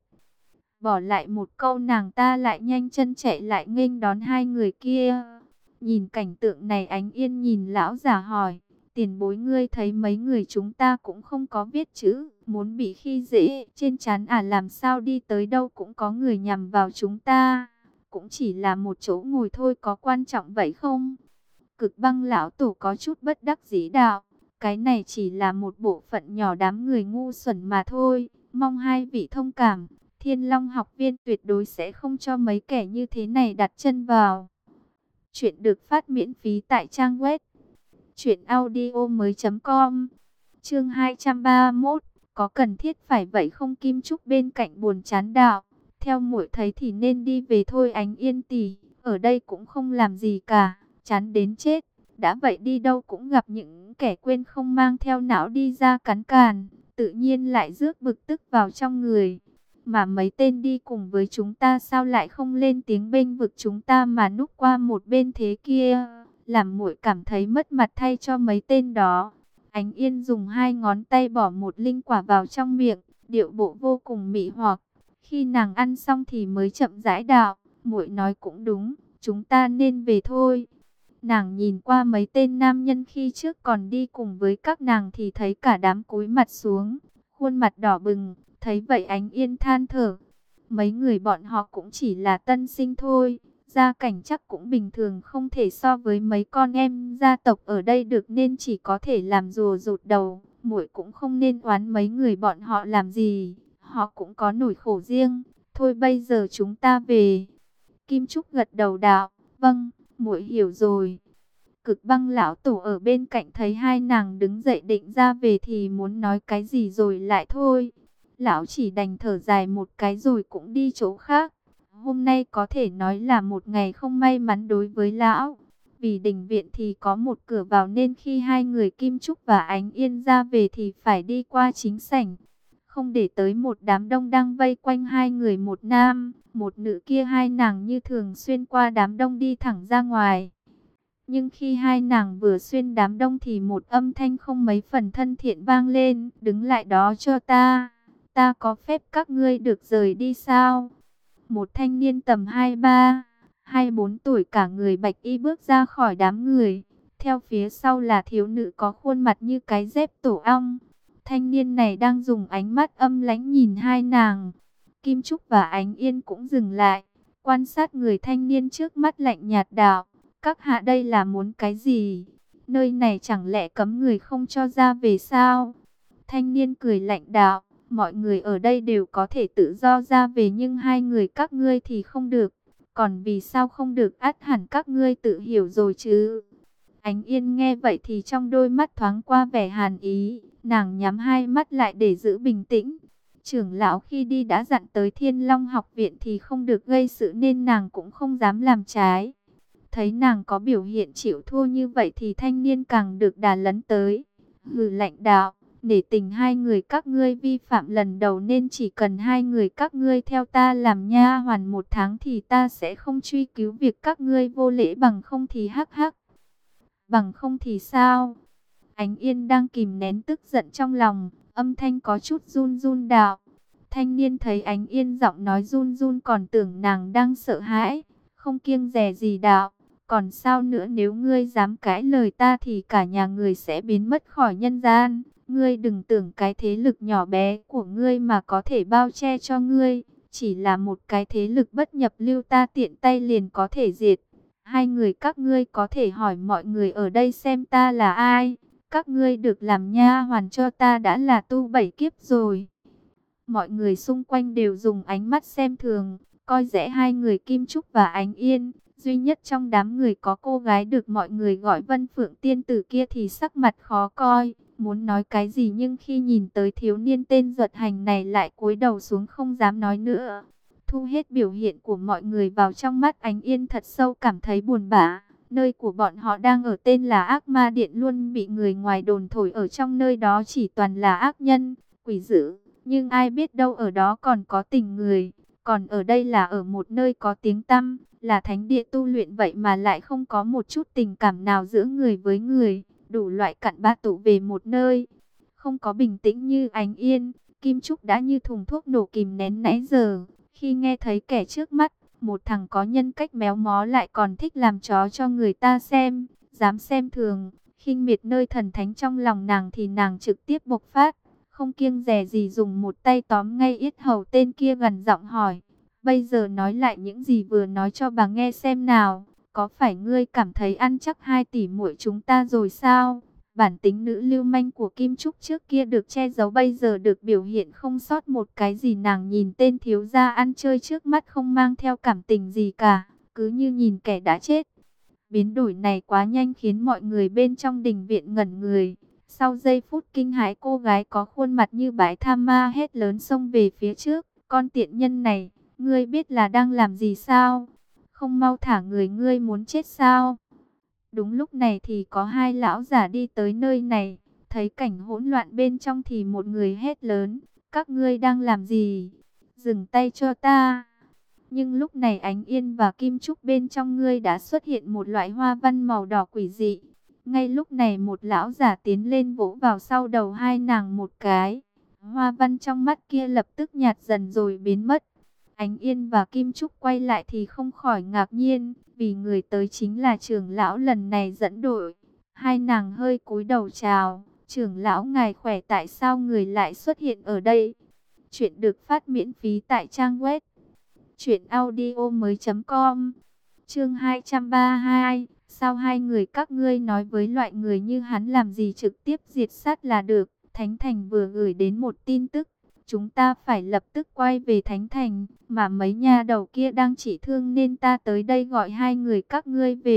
Bỏ lại một câu, nàng ta lại nhanh chân chạy lại nghênh đón hai người kia. Nhìn cảnh tượng này, Ánh Yên nhìn lão già hỏi, tiền bối ngươi thấy mấy người chúng ta cũng không có viết chữ, muốn bị khi dễ trên trán à? Làm sao đi tới đâu cũng có người nhằm vào chúng ta, cũng chỉ là một chỗ ngồi thôi, có quan trọng vậy không? Cực Băng lão tổ có chút bất đắc dĩ đạo, cái này chỉ là một bộ phận nhỏ đám người ngu xuẩn mà thôi, mong hai vị thông cảm. Thiên Long học viên tuyệt đối sẽ không cho mấy kẻ như thế này đặt chân vào. Chuyện được phát miễn phí tại trang web truyện audio mới chấm com. Chương hai trăm ba mươi mốt, có cần thiết phải vậy không? Kim Trúc bên cạnh buồn chán đạo, theo muội thấy thì nên đi về thôi. Ánh Yên tỷ, ở đây cũng không làm gì cả, chán đến chết. Đã vậy đi đâu cũng gặp những kẻ quên không mang theo não đi ra cắn càn, tự nhiên lại rước bực tức vào trong người. Mà mấy tên đi cùng với chúng ta sao lại không lên tiếng bênh vực chúng ta mà núp qua một bên thế kia, làm muội cảm thấy mất mặt thay cho mấy tên đó. Ánh Yên dùng hai ngón tay bỏ một linh quả vào trong miệng, điệu bộ vô cùng mị hoặc. Khi nàng ăn xong thì mới chậm rãi đạo, muội nói cũng đúng, chúng ta nên về thôi. Nàng nhìn qua mấy tên nam nhân khi trước còn đi cùng với các nàng thì thấy cả đám cúi mặt xuống, khuôn mặt đỏ bừng. Thấy vậy Ánh Yên than thở, mấy người bọn họ cũng chỉ là tân sinh thôi, gia cảnh chắc cũng bình thường, không thể so với mấy con em gia tộc ở đây được, nên chỉ có thể làm rùa rụt đầu. Muội cũng không nên oán mấy người bọn họ làm gì, họ cũng có nỗi khổ riêng. Thôi bây giờ chúng ta về. Kim Trúc gật đầu đạo, vâng, muội hiểu rồi. Cực Băng lão tổ ở bên cạnh thấy hai nàng đứng dậy định ra về thì muốn nói cái gì rồi lại thôi. Lão chỉ đành thở dài một cái rồi cũng đi chỗ khác. Hôm nay có thể nói là một ngày không may mắn đối với lão. Vì đình viện thì có một cửa vào nên khi hai người Kim Trúc và Ánh Yên ra về thì phải đi qua chính sảnh. Không để tới một đám đông đang vây quanh hai người, một nam, một nữ kia, hai nàng như thường xuyên qua đám đông đi thẳng ra ngoài. Nhưng khi hai nàng vừa xuyên đám đông thì một âm thanh không mấy phần thân thiện vang lên: "Đứng lại đó cho ta, ta có phép các ngươi được rời đi sao?" Một thanh niên tầm hai ba, hai bốn tuổi cả người bạch y bước ra khỏi đám người. Theo phía sau là thiếu nữ có khuôn mặt như cái dép tổ ong. Thanh niên này đang dùng ánh mắt âm lãnh nhìn hai nàng. Kim Trúc và Ánh Yên cũng dừng lại, quan sát người thanh niên trước mắt lạnh nhạt đạo: "Các hạ đây là muốn cái gì? Nơi này chẳng lẽ cấm người không cho ra về sao?" Thanh niên cười lạnh đạo: "Mọi người ở đây đều có thể tự do ra về nhưng hai người các ngươi thì không được. Còn vì sao không được ắt hẳn các ngươi tự hiểu rồi chứ." Ánh Yên nghe vậy thì trong đôi mắt thoáng qua vẻ hàn ý, nàng nhắm hai mắt lại để giữ bình tĩnh. Trưởng lão khi đi đã dặn tới Thiên Long học viện thì không được gây sự nên nàng cũng không dám làm trái. Thấy nàng có biểu hiện chịu thua như vậy thì thanh niên càng được đà lấn tới. Hừ lạnh đạo: "Để tình hai người các ngươi vi phạm lần đầu nên chỉ cần hai người các ngươi theo ta làm nha hoàn một tháng thì ta sẽ không truy cứu việc các ngươi vô lễ, bằng không thì hắc hắc." "Bằng không thì sao?" Ánh Yên đang kìm nén tức giận trong lòng, âm thanh có chút run run đạo. Thanh niên thấy Ánh Yên giọng nói run run còn tưởng nàng đang sợ hãi, không kiêng dè gì đạo: "Còn sao nữa, nếu ngươi dám cãi lời ta thì cả nhà người sẽ biến mất khỏi nhân gian. Ngươi đừng tưởng cái thế lực nhỏ bé của ngươi mà có thể bao che cho ngươi. Chỉ là một cái thế lực bất nhập lưu ta tiện tay liền có thể diệt. Hai người các ngươi có thể hỏi mọi người ở đây xem ta là ai. Các ngươi được làm nha hoàn cho ta đã là tu bảy kiếp rồi." Mọi người xung quanh đều dùng ánh mắt xem thường, coi rẻ hai người Kim Trúc và Ánh Yên. Duy nhất trong đám người có cô gái được mọi người gọi Vân Phượng tiên tử kia thì sắc mặt khó coi, muốn nói cái gì nhưng khi nhìn tới thiếu niên tên Duật Hành này lại cúi đầu xuống không dám nói nữa. Thu hết biểu hiện của mọi người vào trong mắt, Ánh Yên thật sâu cảm thấy buồn bã. Nơi của bọn họ đang ở tên là Ác Ma Điện luôn bị người ngoài đồn thổi ở trong nơi đó chỉ toàn là ác nhân, quỷ dữ. Nhưng ai biết đâu ở đó còn có tình người. Còn ở đây là ở một nơi có tiếng tăm, là thánh địa tu luyện, vậy mà lại không có một chút tình cảm nào giữa người với người. Đủ loại cặn bã tụ về một nơi. Không có bình tĩnh như Ánh Yên, Kim Trúc đã như thùng thuốc nổ kìm nén nãy giờ. Khi nghe thấy kẻ trước mắt, một thằng có nhân cách méo mó lại còn thích làm chó cho người ta xem, dám xem thường, khinh miệt nơi thần thánh trong lòng nàng thì nàng trực tiếp bộc phát. Không kiêng dè gì dùng một tay tóm ngay yết hầu tên kia, gần giọng hỏi: "Bây giờ nói lại những gì vừa nói cho bà nghe xem nào. Có phải ngươi cảm thấy ăn chắc hai tỷ muội chúng ta rồi sao?" Bản tính nữ lưu manh của Kim Trúc trước kia được che giấu bây giờ được biểu hiện không sót một cái gì. Nàng nhìn tên thiếu gia ăn chơi trước mắt không mang theo cảm tình gì cả, cứ như nhìn kẻ đã chết. Biến đổi này quá nhanh khiến mọi người bên trong đình viện ngẩn người. Sau giây phút kinh hãi, cô gái có khuôn mặt như bãi tha ma hét lớn xông về phía trước: "Con tiện nhân này, ngươi biết là đang làm gì sao? Không mau thả người, ngươi muốn chết sao?" Đúng lúc này thì có hai lão giả đi tới nơi này, thấy cảnh hỗn loạn bên trong thì một người hét lớn: "Các ngươi đang làm gì? Dừng tay cho ta!" Nhưng lúc này Ánh Yên và Kim Trúc bên trong ngươi đã xuất hiện một loại hoa văn màu đỏ quỷ dị. Ngay lúc này một lão giả tiến lên vỗ vào sau đầu hai nàng một cái. Hoa văn trong mắt kia lập tức nhạt dần rồi biến mất. Ánh Yên và Kim Trúc quay lại thì không khỏi ngạc nhiên, vì người tới chính là trưởng lão lần này dẫn đội. Hai nàng hơi cúi đầu chào: "Trưởng lão ngài khỏe, tại sao người lại xuất hiện ở đây?" Chuyện được phát miễn phí tại trang web truyện audio mới chấm com. Chương hai trăm ba mươi hai. Sao hai người các ngươi nói với loại người như hắn làm gì trực tiếp diệt sát là được. Thánh Thành vừa gửi đến một tin tức, chúng ta phải lập tức quay về Thánh Thành, mà mấy nha đầu kia đang trị thương nên ta tới đây gọi hai người các ngươi về.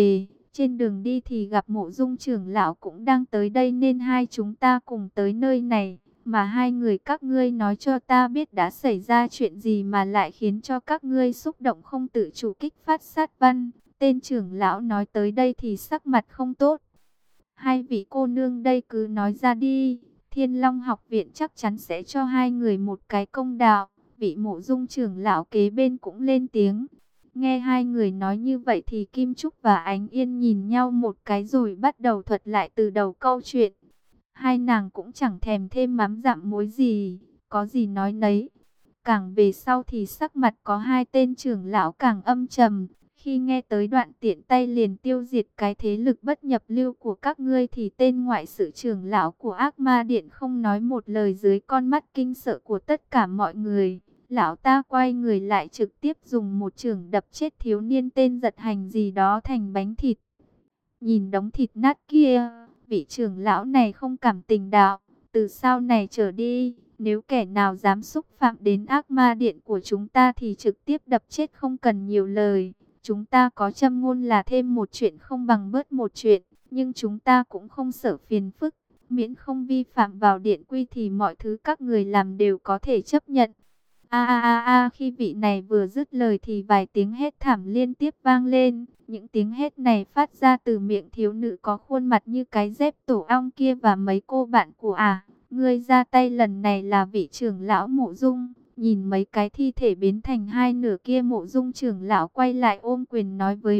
Trên đường đi thì gặp Mộ Dung trưởng lão cũng đang tới đây nên hai chúng ta cùng tới nơi này. Mà hai người các ngươi nói cho ta biết đã xảy ra chuyện gì mà lại khiến cho các ngươi xúc động không tự chủ kích phát sát văn. Tên trưởng lão nói tới đây thì sắc mặt không tốt. Hai vị cô nương đây cứ nói ra đi. Thiên Long học viện chắc chắn sẽ cho hai người một cái công đạo. Vị Mộ Dung trưởng lão kế bên cũng lên tiếng. Nghe hai người nói như vậy thì Kim Trúc và Ánh Yên nhìn nhau một cái rồi bắt đầu thuật lại từ đầu câu chuyện. Hai nàng cũng chẳng thèm thêm mắm dặm muối gì, có gì nói nấy. Càng về sau thì sắc mặt có hai tên trưởng lão càng âm trầm. Khi nghe tới đoạn tiện tay liền tiêu diệt cái thế lực bất nhập lưu của các ngươi thì tên ngoại sự trưởng lão của Ác Ma Điện không nói một lời dưới con mắt kinh sợ của tất cả mọi người. Lão ta quay người lại trực tiếp dùng một chưởng đập chết thiếu niên tên Giật Hành gì đó thành bánh thịt. Nhìn đống thịt nát kia, vị trưởng lão này không cảm tình đạo. Từ sau này trở đi, nếu kẻ nào dám xúc phạm đến Ác Ma Điện của chúng ta thì trực tiếp đập chết không cần nhiều lời. Chúng ta có châm ngôn là thêm một chuyện không bằng bớt một chuyện, nhưng chúng ta cũng không sợ phiền phức. Miễn không vi phạm vào điện quy thì mọi thứ các người làm đều có thể chấp nhận. A a a a, khi vị này vừa dứt lời thì vài tiếng hét thảm liên tiếp vang lên. Những tiếng hét này phát ra từ miệng thiếu nữ có khuôn mặt như cái dép tổ ong kia và mấy cô bạn của à. Người ra tay lần này là vị trưởng lão Mộ Dung. Nhìn mấy cái thi thể biến thành hai nửa kia, Mộ Dung trưởng lão quay lại ôm quyền nói với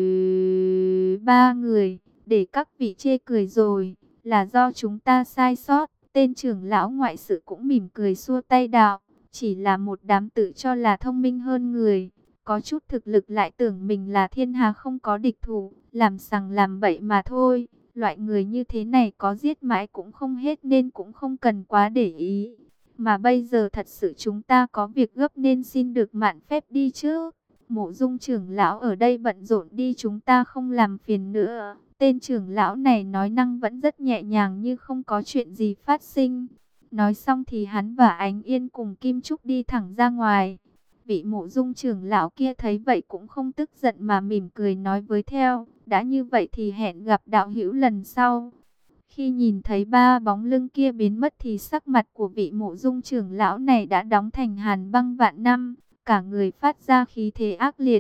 ba người. Để các vị chê cười rồi, là do chúng ta sai sót. Tên trưởng lão ngoại sự cũng mỉm cười xua tay đạo. Chỉ là một đám tự cho là thông minh hơn người, có chút thực lực lại tưởng mình là thiên hà không có địch thủ, làm sằng làm bậy mà thôi. Loại người như thế này có giết mãi cũng không hết nên cũng không cần quá để ý. Mà bây giờ thật sự chúng ta có việc gấp nên xin được mạn phép đi trước. Mộ Dung trưởng lão ở đây bận rộn đi, chúng ta không làm phiền nữa. Tên trưởng lão này nói năng vẫn rất nhẹ nhàng như không có chuyện gì phát sinh. Nói xong thì hắn và Ánh Yên cùng Kim Trúc đi thẳng ra ngoài. Vị Mộ Dung trưởng lão kia thấy vậy cũng không tức giận mà mỉm cười nói với theo. Đã như vậy thì hẹn gặp đạo hữu lần sau. Khi nhìn thấy ba bóng lưng kia biến mất thì sắc mặt của vị Mộ Dung trưởng lão này đã đóng thành hàn băng vạn năm. Cả người phát ra khí thế ác liệt.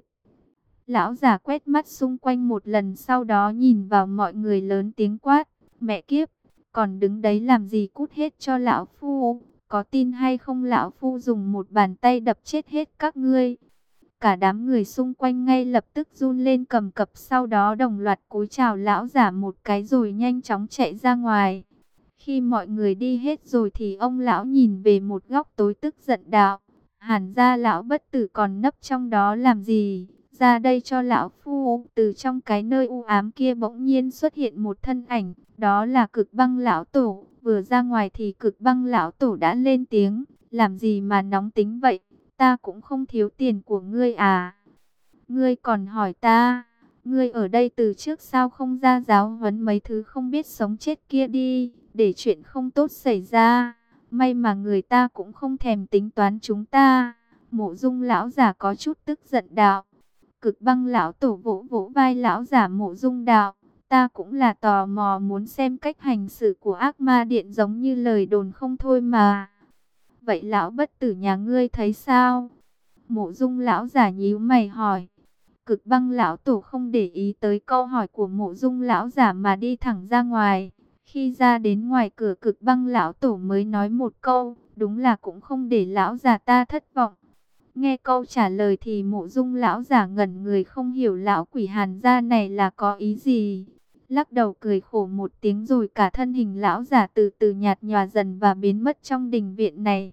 Lão già quét mắt xung quanh một lần, sau đó nhìn vào mọi người lớn tiếng quát. Mẹ kiếp! Còn đứng đấy làm gì, cút hết cho lão phu. Có tin hay không lão phu dùng một bàn tay đập chết hết các ngươi. Cả đám người xung quanh ngay lập tức run lên cầm cập, sau đó đồng loạt cúi chào lão giả một cái rồi nhanh chóng chạy ra ngoài. Khi mọi người đi hết rồi thì ông lão nhìn về một góc tối tức giận đạo. Hàn gia lão bất tử còn nấp trong đó làm gì? Ra đây cho lão phu. Từ trong cái nơi u ám kia bỗng nhiên xuất hiện một thân ảnh. Đó là Cực Băng lão tổ. Vừa ra ngoài thì Cực Băng lão tổ đã lên tiếng. Làm gì mà nóng tính vậy? Ta cũng không thiếu tiền của ngươi à? Ngươi còn hỏi ta? Ngươi ở đây từ trước sao không ra giáo huấn mấy thứ không biết sống chết kia đi, để chuyện không tốt xảy ra. May mà người ta cũng không thèm tính toán chúng ta. Mộ Dung lão giả có chút tức giận đạo. Cực Băng lão tổ vỗ vỗ vai lão giả Mộ Dung đạo. Ta cũng là tò mò muốn xem cách hành xử của Ác Ma Điện giống như lời đồn không thôi mà. Vậy lão bất tử nhà ngươi thấy sao? Mộ Dung lão giả nhíu mày hỏi. Cực Băng lão tổ không để ý tới câu hỏi của Mộ Dung lão giả mà đi thẳng ra ngoài. Khi ra đến ngoài cửa, Cực Băng lão tổ mới nói một câu, đúng là cũng không để lão già ta thất vọng. Nghe câu trả lời thì Mộ Dung lão giả ngẩn người, không hiểu lão quỷ Hàn gia này là có ý gì. Lắc đầu cười khổ một tiếng rồi cả thân hình lão giả từ từ nhạt nhòa dần và biến mất trong đình viện này.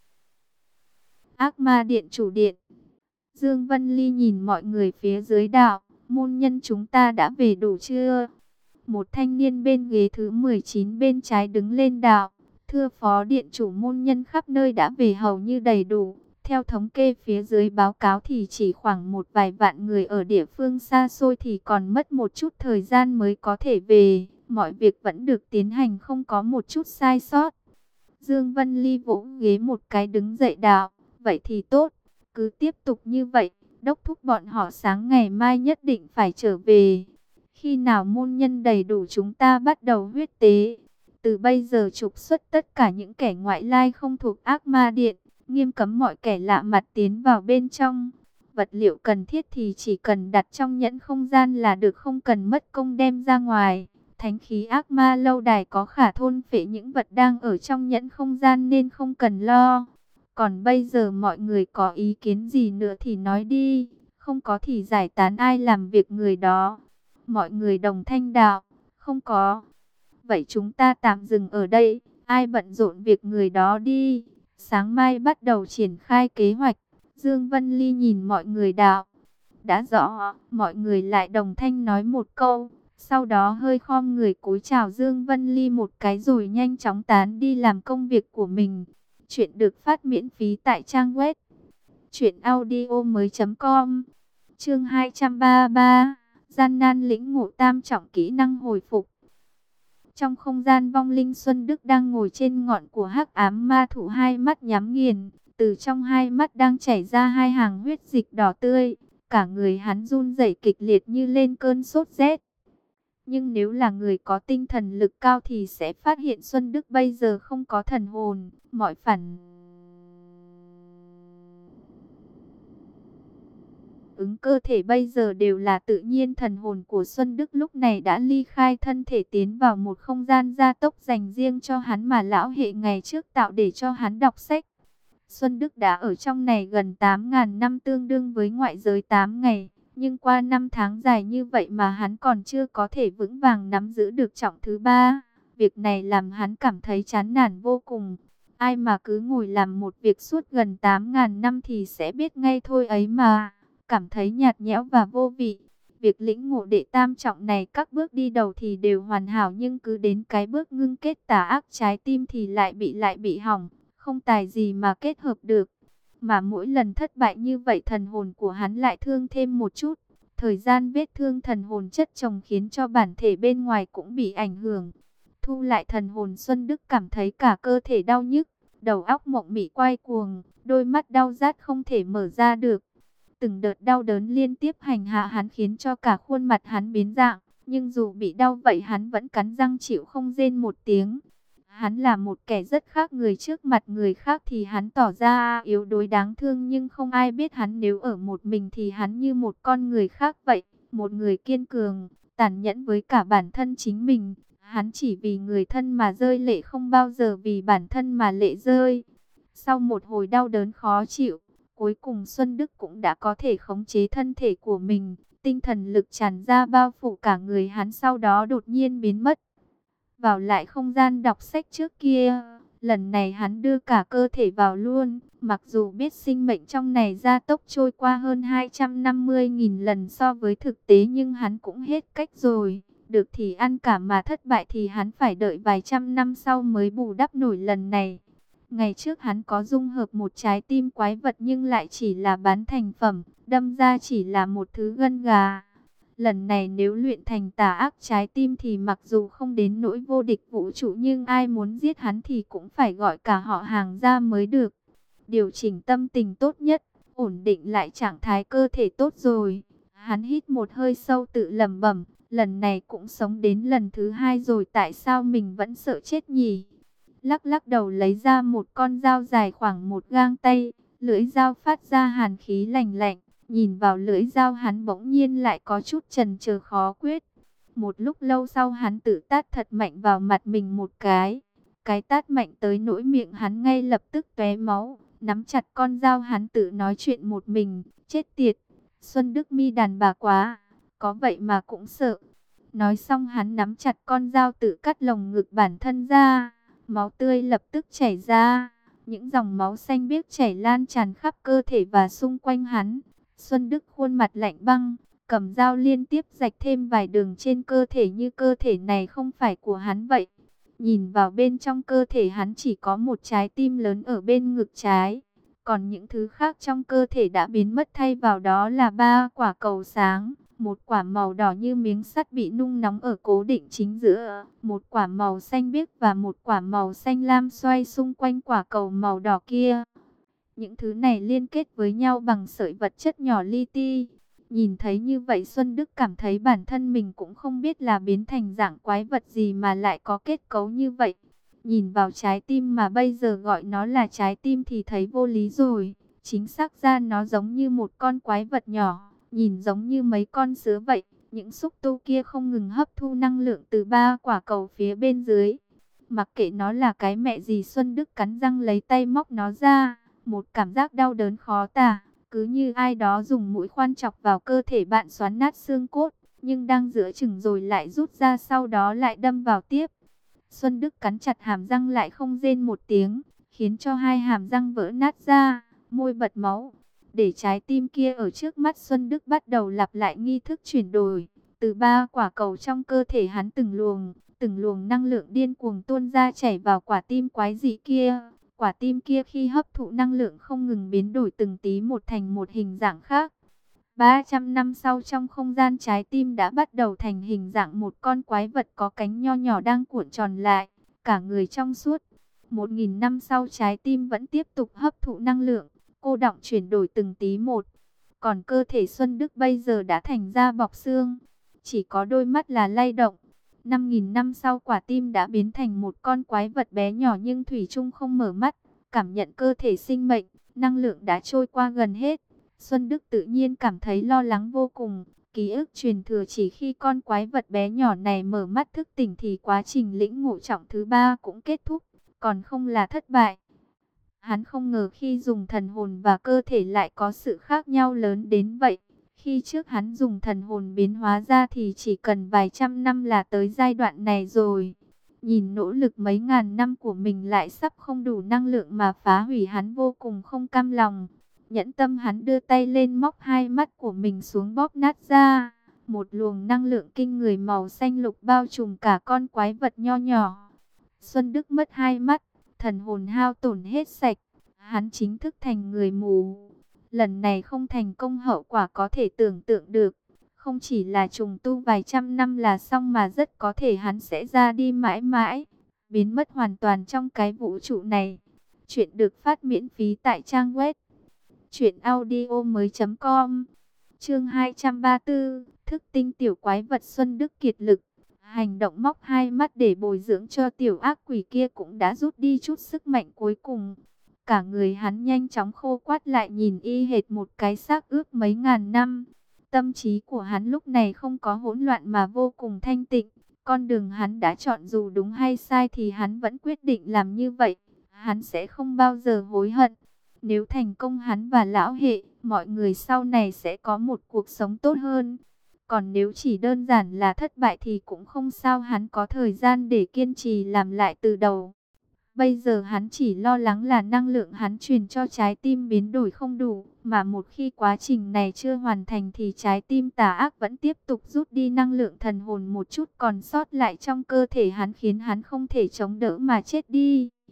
Ác Ma Điện chủ điện. Dương Vân Ly nhìn mọi người phía dưới đạo, môn nhân chúng ta đã về đủ chưa? Một thanh niên bên ghế thứ mười chín bên trái đứng lên đạo, thưa phó điện chủ, môn nhân khắp nơi đã về hầu như đầy đủ. Theo thống kê phía dưới báo cáo thì chỉ khoảng một vài vạn người ở địa phương xa xôi thì còn mất một chút thời gian mới có thể về. Mọi việc vẫn được tiến hành không có một chút sai sót. Dương Vân Ly vỗ ghế một cái đứng dậy đạo, vậy thì tốt. Cứ tiếp tục như vậy, đốc thúc bọn họ sáng ngày mai nhất định phải trở về. Khi nào môn nhân đầy đủ chúng ta bắt đầu huyết tế. Từ bây giờ trục xuất tất cả những kẻ ngoại lai không thuộc ác ma điện, nghiêm cấm mọi kẻ lạ mặt tiến vào bên trong. Vật liệu cần thiết thì chỉ cần đặt trong nhẫn không gian là được, không cần mất công đem ra ngoài. Thánh khí ác ma lâu đài có khả thôn phệ những vật đang ở trong nhẫn không gian nên không cần lo. Còn bây giờ mọi người có ý kiến gì nữa thì nói đi, không có thì giải tán, ai làm việc người đó. Mọi người đồng thanh đạo, không có. Vậy chúng ta tạm dừng ở đây, ai bận rộn việc người đó đi. Sáng mai bắt đầu triển khai kế hoạch. Dương Vân Ly nhìn mọi người đạo, đã rõ. Mọi người lại đồng thanh nói một câu. Sau đó hơi khom người cúi chào Dương Vân Ly một cái rồi nhanh chóng tán đi làm công việc của mình. Chuyện được phát miễn phí tại trang web truyện audio mới chấm com. Chương hai trăm ba mươi ba, gian nan lĩnh ngộ tam trọng kỹ năng hồi phục. Trong không gian vong linh, Xuân Đức đang ngồi trên ngọn của hắc ám ma thụ, hai mắt nhắm nghiền, từ trong hai mắt đang chảy ra hai hàng huyết dịch đỏ tươi, cả người hắn run rẩy kịch liệt như lên cơn sốt rét. Nhưng nếu là người có tinh thần lực cao thì sẽ phát hiện Xuân Đức bây giờ không có thần hồn, mọi phản ứng cơ thể bây giờ đều là tự nhiên. Thần hồn của Xuân Đức lúc này đã ly khai thân thể, tiến vào một không gian gia tốc dành riêng cho hắn mà lão hệ ngày trước tạo để cho hắn đọc sách. Xuân Đức đã ở trong này gần tám nghìn năm, tương đương với ngoại giới tám ngày. Nhưng qua năm tháng dài như vậy mà hắn còn chưa có thể vững vàng nắm giữ được trọng thứ ba. Việc này làm hắn cảm thấy chán nản vô cùng. Ai mà cứ ngồi làm một việc suốt gần tám nghìn năm thì sẽ biết ngay thôi ấy mà. Cảm thấy nhạt nhẽo và vô vị. Việc lĩnh ngộ đệ tam trọng này, các bước đi đầu thì đều hoàn hảo, nhưng cứ đến cái bước ngưng kết tà ác trái tim thì lại bị lại bị hỏng, không tài gì mà kết hợp được. Mà mỗi lần thất bại như vậy, thần hồn của hắn lại thương thêm một chút. Thời gian vết thương thần hồn chất chồng khiến cho bản thể bên ngoài cũng bị ảnh hưởng. Thu lại thần hồn, Xuân Đức cảm thấy cả cơ thể đau nhức, đầu óc mộng mị quay cuồng, đôi mắt đau rát không thể mở ra được. Từng đợt đau đớn liên tiếp hành hạ hắn khiến cho cả khuôn mặt hắn biến dạng. Nhưng dù bị đau vậy hắn vẫn cắn răng chịu không rên một tiếng. Hắn là một kẻ rất khác người, trước mặt người khác thì hắn tỏ ra yếu đuối đáng thương, nhưng không ai biết hắn nếu ở một mình thì hắn như một con người khác vậy. Một người kiên cường, tàn nhẫn với cả bản thân chính mình. Hắn chỉ vì người thân mà rơi lệ, không bao giờ vì bản thân mà lệ rơi. Sau một hồi đau đớn khó chịu, cuối cùng Xuân Đức cũng đã có thể khống chế thân thể của mình. Tinh thần lực tràn ra bao phủ cả người hắn, sau đó đột nhiên biến mất. Vào lại không gian đọc sách trước kia, lần này hắn đưa cả cơ thể vào luôn. Mặc dù biết sinh mệnh trong này gia tốc trôi qua hơn hai trăm năm mươi nghìn lần so với thực tế, nhưng hắn cũng hết cách rồi. Được thì ăn cả, mà thất bại thì hắn phải đợi vài trăm năm sau mới bù đắp nổi lần này. Ngày trước hắn có dung hợp một trái tim quái vật nhưng lại chỉ là bán thành phẩm, đâm ra chỉ là một thứ gân gà. Lần này nếu luyện thành tà ác trái tim thì mặc dù không đến nỗi vô địch vũ trụ, nhưng ai muốn giết hắn thì cũng phải gọi cả họ hàng ra mới được. Điều chỉnh tâm tình tốt nhất, ổn định lại trạng thái cơ thể tốt rồi. Hắn hít một hơi sâu tự lẩm bẩm, lần này cũng sống đến lần thứ hai rồi, tại sao mình vẫn sợ chết nhỉ? Lắc lắc đầu lấy ra một con dao dài khoảng một gang tay, lưỡi dao phát ra hàn khí lạnh lạnh. Nhìn vào lưỡi dao hắn bỗng nhiên lại có chút chần chờ khó quyết. Một lúc lâu sau hắn tự tát thật mạnh vào mặt mình một cái. Cái tát mạnh tới nỗi miệng hắn ngay lập tức tóe máu. Nắm chặt con dao hắn tự nói chuyện một mình. Chết tiệt, Xuân Đức mi đàn bà quá, có vậy mà cũng sợ. Nói xong hắn nắm chặt con dao tự cắt lồng ngực bản thân ra. Máu tươi lập tức chảy ra. Những dòng máu xanh biếc chảy lan tràn khắp cơ thể và xung quanh hắn. Xuân Đức khuôn mặt lạnh băng, cầm dao liên tiếp rạch thêm vài đường trên cơ thể, như cơ thể này không phải của hắn vậy. Nhìn vào bên trong cơ thể hắn chỉ có một trái tim lớn ở bên ngực trái. Còn những thứ khác trong cơ thể đã biến mất, thay vào đó là ba quả cầu sáng. Một quả màu đỏ như miếng sắt bị nung nóng ở cố định chính giữa. Một quả màu xanh biếc và một quả màu xanh lam xoay xung quanh quả cầu màu đỏ kia. Những thứ này liên kết với nhau bằng sợi vật chất nhỏ li ti. Nhìn thấy như vậy Xuân Đức cảm thấy bản thân mình cũng không biết là biến thành dạng quái vật gì mà lại có kết cấu như vậy. Nhìn vào trái tim mà bây giờ gọi nó là trái tim thì thấy vô lý rồi. Chính xác ra nó giống như một con quái vật nhỏ, nhìn giống như mấy con sứa vậy. Những xúc tu kia không ngừng hấp thu năng lượng từ ba quả cầu phía bên dưới. Mặc kệ nó là cái mẹ gì, Xuân Đức cắn răng lấy tay móc nó ra. Một cảm giác đau đớn khó tả, cứ như ai đó dùng mũi khoan chọc vào cơ thể bạn xoắn nát xương cốt. Nhưng đang giữa chừng rồi lại rút ra, sau đó lại đâm vào tiếp. Xuân Đức cắn chặt hàm răng lại không rên một tiếng, khiến cho hai hàm răng vỡ nát ra, môi bật máu. Để trái tim kia ở trước mắt Xuân Đức bắt đầu lặp lại nghi thức chuyển đổi. Từ ba quả cầu trong cơ thể hắn, từng luồng, từng luồng năng lượng điên cuồng tuôn ra chảy vào quả tim quái dị kia. Quả tim kia khi hấp thụ năng lượng không ngừng biến đổi từng tí một thành một hình dạng khác. ba trăm năm sau, trong không gian, trái tim đã bắt đầu thành hình dạng một con quái vật có cánh nho nhỏ đang cuộn tròn lại, cả người trong suốt. một nghìn năm sau, trái tim vẫn tiếp tục hấp thụ năng lượng, cô đọng chuyển đổi từng tí một. Còn cơ thể Xuân Đức bây giờ đã thành da bọc xương, chỉ có đôi mắt là lay động. năm nghìn năm sau, quả tim đã biến thành một con quái vật bé nhỏ nhưng thủy chung không mở mắt, cảm nhận cơ thể sinh mệnh, năng lượng đã trôi qua gần hết. Xuân Đức tự nhiên cảm thấy lo lắng vô cùng. Ký ức truyền thừa chỉ khi con quái vật bé nhỏ này mở mắt thức tỉnh thì quá trình lĩnh ngộ trọng thứ ba cũng kết thúc, còn không là thất bại. Hắn không ngờ khi dùng thần hồn và cơ thể lại có sự khác nhau lớn đến vậy. Khi trước hắn dùng thần hồn biến hóa ra thì chỉ cần vài trăm năm là tới giai đoạn này rồi. Nhìn nỗ lực mấy ngàn năm của mình lại sắp không đủ năng lượng mà phá hủy, hắn vô cùng không cam lòng. Nhẫn tâm, hắn đưa tay lên móc hai mắt của mình xuống bóp nát ra. Một luồng năng lượng kinh người màu xanh lục bao trùm cả con quái vật nho nhỏ. Xuân Đức mất hai mắt, thần hồn hao tổn hết sạch. Hắn chính thức thành người mù. Lần này không thành công, hậu quả có thể tưởng tượng được. Không chỉ là trùng tu vài trăm năm là xong mà rất có thể hắn sẽ ra đi mãi mãi, biến mất hoàn toàn trong cái vũ trụ này. Chuyện được phát miễn phí tại trang web truyện audio mới chấm com. Chương hai trăm ba mươi tư, thức tinh tiểu quái vật. Xuân Đức kiệt lực, hành động móc hai mắt để bồi dưỡng cho tiểu ác quỷ kia cũng đã rút đi chút sức mạnh cuối cùng. Cả người hắn nhanh chóng khô quắt lại, nhìn y hệt một cái xác ướp mấy ngàn năm. Tâm trí của hắn lúc này không có hỗn loạn mà vô cùng thanh tịnh. Con đường hắn đã chọn dù đúng hay sai thì hắn vẫn quyết định làm như vậy. Hắn sẽ không bao giờ hối hận. Nếu thành công, hắn và lão hệ, mọi người sau này sẽ có một cuộc sống tốt hơn. Còn nếu chỉ đơn giản là thất bại thì cũng không sao, hắn có thời gian để kiên trì làm lại từ đầu. Bây giờ hắn chỉ lo lắng là năng lượng hắn truyền cho trái tim biến đổi không đủ, mà một khi quá trình này chưa hoàn thành thì trái tim tà ác vẫn tiếp tục rút đi năng lượng thần hồn một chút còn sót lại trong cơ thể hắn, khiến hắn không thể chống đỡ mà chết đi.